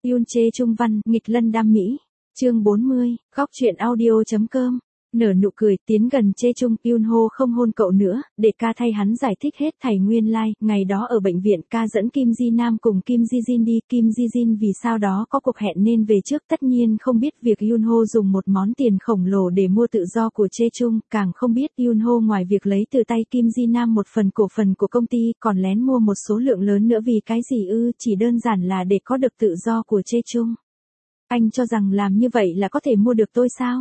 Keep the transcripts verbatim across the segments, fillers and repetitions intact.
Yoon Chae Chung văn, nghịch lân đam mỹ. Chương bốn mươi, góc truyện audio.com. Nở nụ cười, tiến gần Chae Chung, Yoon Ho không hôn cậu nữa, để ca thay hắn giải thích hết thảy nguyên lai, like. Ngày đó ở bệnh viện, ca dẫn Kim Ji Nam cùng Kim Ji Jin đi, Kim Ji Jin vì sao đó có cuộc hẹn nên về trước, tất nhiên không biết việc Yoon Ho dùng một món tiền khổng lồ để mua tự do của Chae Chung, càng không biết Yoon Ho ngoài việc lấy từ tay Kim Ji Nam một phần cổ phần của công ty, còn lén mua một số lượng lớn nữa vì cái gì ư, chỉ đơn giản là để có được tự do của Chae Chung. Anh cho rằng làm như vậy là có thể mua được tôi sao?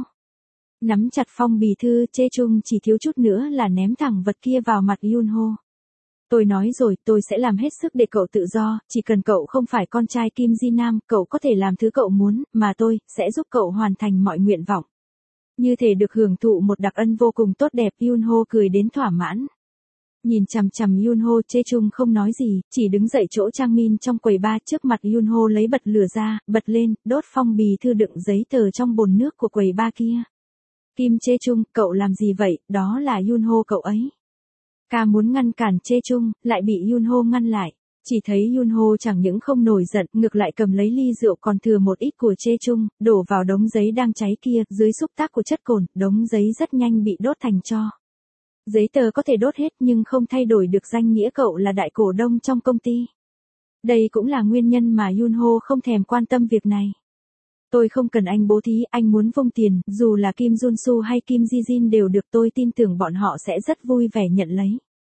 Nắm chặt phong bì thư, Chae Chung chỉ thiếu chút nữa là ném thẳng vật kia vào mặt Yoon Ho. Tôi nói rồi, tôi sẽ làm hết sức để cậu tự do, chỉ cần cậu không phải con trai Kim Ji Nam, cậu có thể làm thứ cậu muốn, mà tôi sẽ giúp cậu hoàn thành mọi nguyện vọng. Như thể được hưởng thụ một đặc ân vô cùng tốt đẹp, Yoon Ho cười đến thỏa mãn. Nhìn chằm chằm Yoon Ho, Chae Chung không nói gì, chỉ đứng dậy chỗ Trang Min trong quầy bar trước mặt Yoon Ho lấy bật lửa ra, bật lên, đốt phong bì thư đựng giấy tờ trong bồn nước của quầy bar kia. Kim Chae Chung, cậu làm gì vậy, đó là Yoon Ho cậu ấy. Ca muốn ngăn cản Chae Chung, lại bị Yoon Ho ngăn lại. Chỉ thấy Yoon Ho chẳng những không nổi giận, ngược lại cầm lấy ly rượu còn thừa một ít của Chae Chung, đổ vào đống giấy đang cháy kia, dưới xúc tác của chất cồn, đống giấy rất nhanh bị đốt thành tro. Giấy tờ có thể đốt hết nhưng không thay đổi được danh nghĩa cậu là đại cổ đông trong công ty. Đây cũng là nguyên nhân mà Yoon Ho không thèm quan tâm việc này. Tôi không cần anh bố thí, anh muốn vung tiền, dù là Kim Jun Soo hay Kim Ji Jin đều được, tôi tin tưởng bọn họ sẽ rất vui vẻ nhận lấy.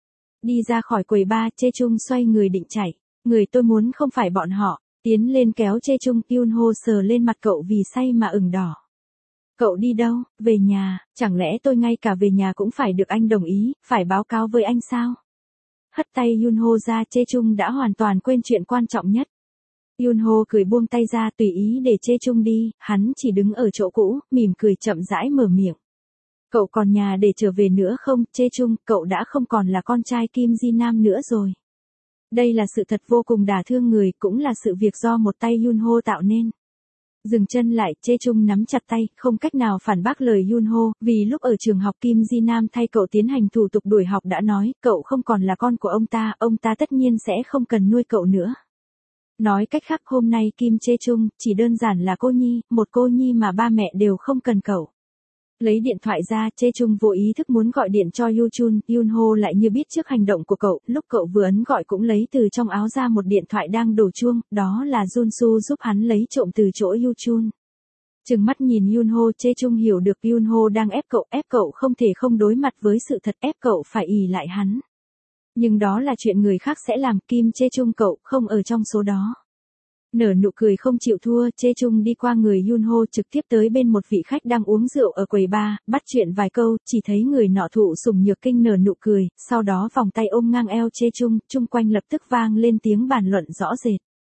Đi ra khỏi quầy bar, Chae Chung xoay người định chạy. Người tôi muốn không phải bọn họ, tiến lên kéo Chae Chung, Yoon Ho sờ lên mặt cậu vì say mà ửng đỏ. Cậu đi đâu, về nhà, chẳng lẽ tôi ngay cả về nhà cũng phải được anh đồng ý, phải báo cáo với anh sao? Hất tay Yoon Ho ra, Chae Chung đã hoàn toàn quên chuyện quan trọng nhất. Yoon Ho cười buông tay ra tùy ý để Chae Chung đi, hắn chỉ đứng ở chỗ cũ, mỉm cười chậm rãi mở miệng. Cậu còn nhà để trở về nữa không, Chae Chung, cậu đã không còn là con trai Kim Ji Nam nữa rồi. Đây là sự thật vô cùng đả thương người, cũng là sự việc do một tay Yoon Ho tạo nên. Dừng chân lại, Chae Chung nắm chặt tay, không cách nào phản bác lời Yoon Ho, vì lúc ở trường học Kim Ji Nam thay cậu tiến hành thủ tục đuổi học đã nói, cậu không còn là con của ông ta, ông ta tất nhiên sẽ không cần nuôi cậu nữa. Nói cách khác hôm nay Kim Chae Chung chỉ đơn giản là cô nhi, một cô nhi mà ba mẹ đều không cần cậu. Lấy điện thoại ra, Chae Chung vô ý thức muốn gọi điện cho Yoo Chun, Yoon Ho lại như biết trước hành động của cậu, lúc cậu vừa ấn gọi cũng lấy từ trong áo ra một điện thoại đang đổ chuông, đó là Jun Soo giúp hắn lấy trộm từ chỗ Yoo Chun. Trừng mắt nhìn Yoon Ho, Chae Chung hiểu được Yoon Ho đang ép cậu, ép cậu không thể không đối mặt với sự thật, ép cậu phải ỷ lại hắn. Nhưng đó là chuyện người khác sẽ làm, Kim Chae Chung cậu không ở trong số đó. Nở nụ cười không chịu thua, Chae Chung đi qua người Yoon Ho trực tiếp tới bên một vị khách đang uống rượu ở quầy bar, bắt chuyện vài câu, chỉ thấy người nọ thụ sủng nhược kinh nở nụ cười, sau đó vòng tay ôm ngang eo Chae Chung, chung quanh lập tức vang lên tiếng bàn luận rõ rệt.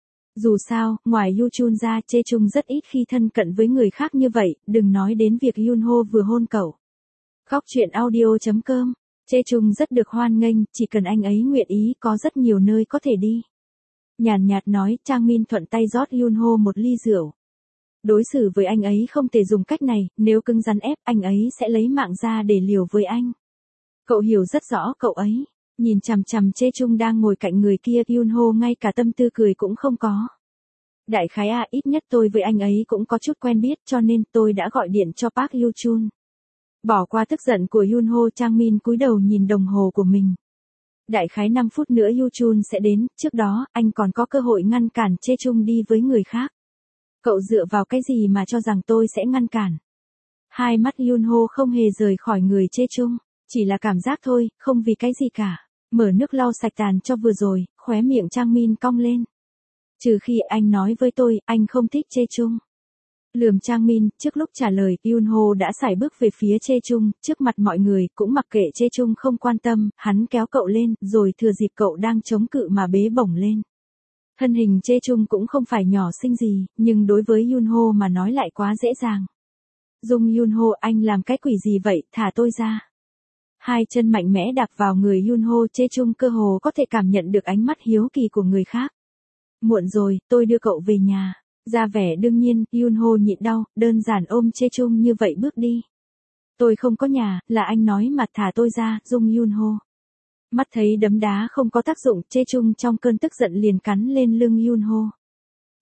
Dù sao, ngoài Yoo Chun ra, Chae Chung rất ít khi thân cận với người khác như vậy, đừng nói đến việc Yoon Ho vừa hôn cậu. Góc truyện audio.com. Chae Chung rất được hoan nghênh, chỉ cần anh ấy nguyện ý, có rất nhiều nơi có thể đi. Nhàn nhạt nói, Trang Min thuận tay rót Yoon Ho một ly rượu. Đối xử với anh ấy không thể dùng cách này, nếu cứng rắn ép, anh ấy sẽ lấy mạng ra để liều với anh. Cậu hiểu rất rõ cậu ấy. Nhìn chằm chằm Chae Chung đang ngồi cạnh người kia, Yoon Ho ngay cả tâm tư cười cũng không có. Đại khái à, ít nhất tôi với anh ấy cũng có chút quen biết, cho nên tôi đã gọi điện cho Park Yoo Chun. Bỏ qua tức giận của Yoon Ho, Trang Min cúi đầu nhìn đồng hồ của mình. Đại khái năm phút nữa Yoo Chun sẽ đến, trước đó, anh còn có cơ hội ngăn cản Chae Chung đi với người khác. Cậu dựa vào cái gì mà cho rằng tôi sẽ ngăn cản? Hai mắt Yoon Ho không hề rời khỏi người Chae Chung, chỉ là cảm giác thôi, không vì cái gì cả. Mở nước lau sạch tàn cho vừa rồi, khóe miệng Trang Min cong lên. Trừ khi anh nói với tôi, anh không thích Chae Chung. Lườm Trang Min, trước lúc trả lời, Yoon Ho đã sải bước về phía Chae Chung, trước mặt mọi người, cũng mặc kệ Chae Chung không quan tâm, hắn kéo cậu lên, rồi thừa dịp cậu đang chống cự mà bế bổng lên. Thân hình Chae Chung cũng không phải nhỏ xinh gì, nhưng đối với Yoon Ho mà nói lại quá dễ dàng. Dung Yoon Ho, anh làm cái quỷ gì vậy, thả tôi ra. Hai chân mạnh mẽ đạp vào người Yoon Ho, Chae Chung cơ hồ có thể cảm nhận được ánh mắt hiếu kỳ của người khác. Muộn rồi, tôi đưa cậu về nhà. Ra vẻ đương nhiên, Yoon Ho nhịn đau, đơn giản ôm Chae Chung như vậy bước đi. Tôi không có nhà, là anh nói mà, thả tôi ra, Dung Yoon Ho. Mắt thấy đấm đá không có tác dụng, Chae Chung trong cơn tức giận liền cắn lên lưng Yoon Ho.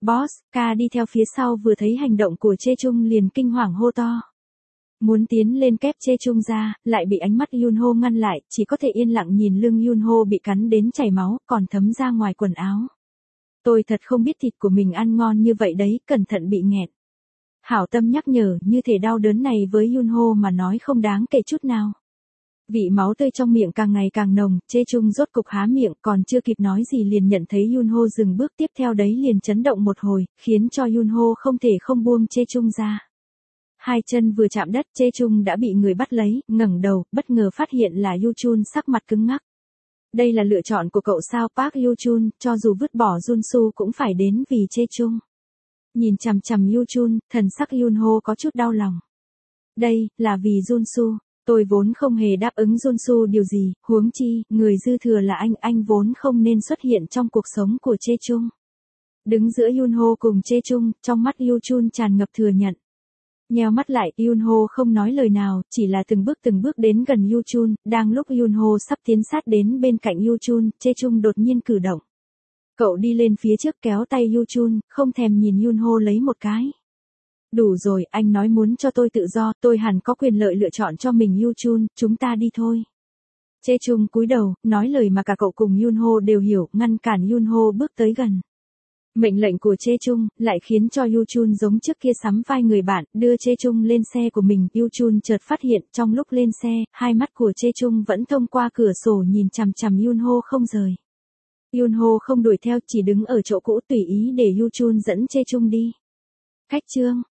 Boss, ca đi theo phía sau vừa thấy hành động của Chê Chung liền kinh hoàng hô to. Muốn tiến lên kép Chê Chung ra, lại bị ánh mắt Yunho ngăn lại, chỉ có thể yên lặng nhìn lưng Yunho bị cắn đến chảy máu, còn thấm ra ngoài quần áo. Tôi thật không biết thịt của mình ăn ngon như vậy đấy, cẩn thận bị nghẹn. Hảo tâm nhắc nhở, như thể đau đớn này với Yunho mà nói không đáng kể chút nào. Vị máu tươi trong miệng càng ngày càng nồng, Chê Chung rốt cục há miệng, còn chưa kịp nói gì liền nhận thấy Yunho dừng bước tiếp theo đấy liền chấn động một hồi, khiến cho Yunho không thể không buông Chê Chung ra. Hai chân vừa chạm đất, Chê Chung đã bị người bắt lấy, ngẩng đầu, bất ngờ phát hiện là Yuchun sắc mặt cứng ngắc. Đây là lựa chọn của cậu sao Park Yuchun, cho dù vứt bỏ Junsu cũng phải đến vì Chê Chung. Nhìn chằm chằm Yuchun, thần sắc Yunho có chút đau lòng. Đây, là vì Junsu. Tôi vốn không hề đáp ứng Junsu điều gì, huống chi, người dư thừa là anh, anh vốn không nên xuất hiện trong cuộc sống của Chê Chung. Đứng giữa Yunho cùng Chê Chung, trong mắt Yuchun tràn ngập thừa nhận. Nheo mắt lại, Yunho không nói lời nào, chỉ là từng bước từng bước đến gần Yuchun, đang lúc Yunho sắp tiến sát đến bên cạnh Yuchun, Chê Chung đột nhiên cử động. Cậu đi lên phía trước kéo tay Yuchun, không thèm nhìn Yunho lấy một cái. Đủ rồi, anh nói muốn cho tôi tự do, tôi hẳn có quyền lợi lựa chọn cho mình Yuchun, chúng ta đi thôi. Chê Chung cúi đầu, nói lời mà cả cậu cùng Yunho đều hiểu, ngăn cản Yunho bước tới gần. Mệnh lệnh của Chê Chung, lại khiến cho Yuchun giống trước kia sắm vai người bạn, đưa Chê Chung lên xe của mình. Yuchun chợt phát hiện, trong lúc lên xe, hai mắt của Chê Chung vẫn thông qua cửa sổ nhìn chằm chằm Yunho không rời. Yunho không đuổi theo, chỉ đứng ở chỗ cũ tùy ý để Yuchun dẫn Chê Chung đi. Cách chương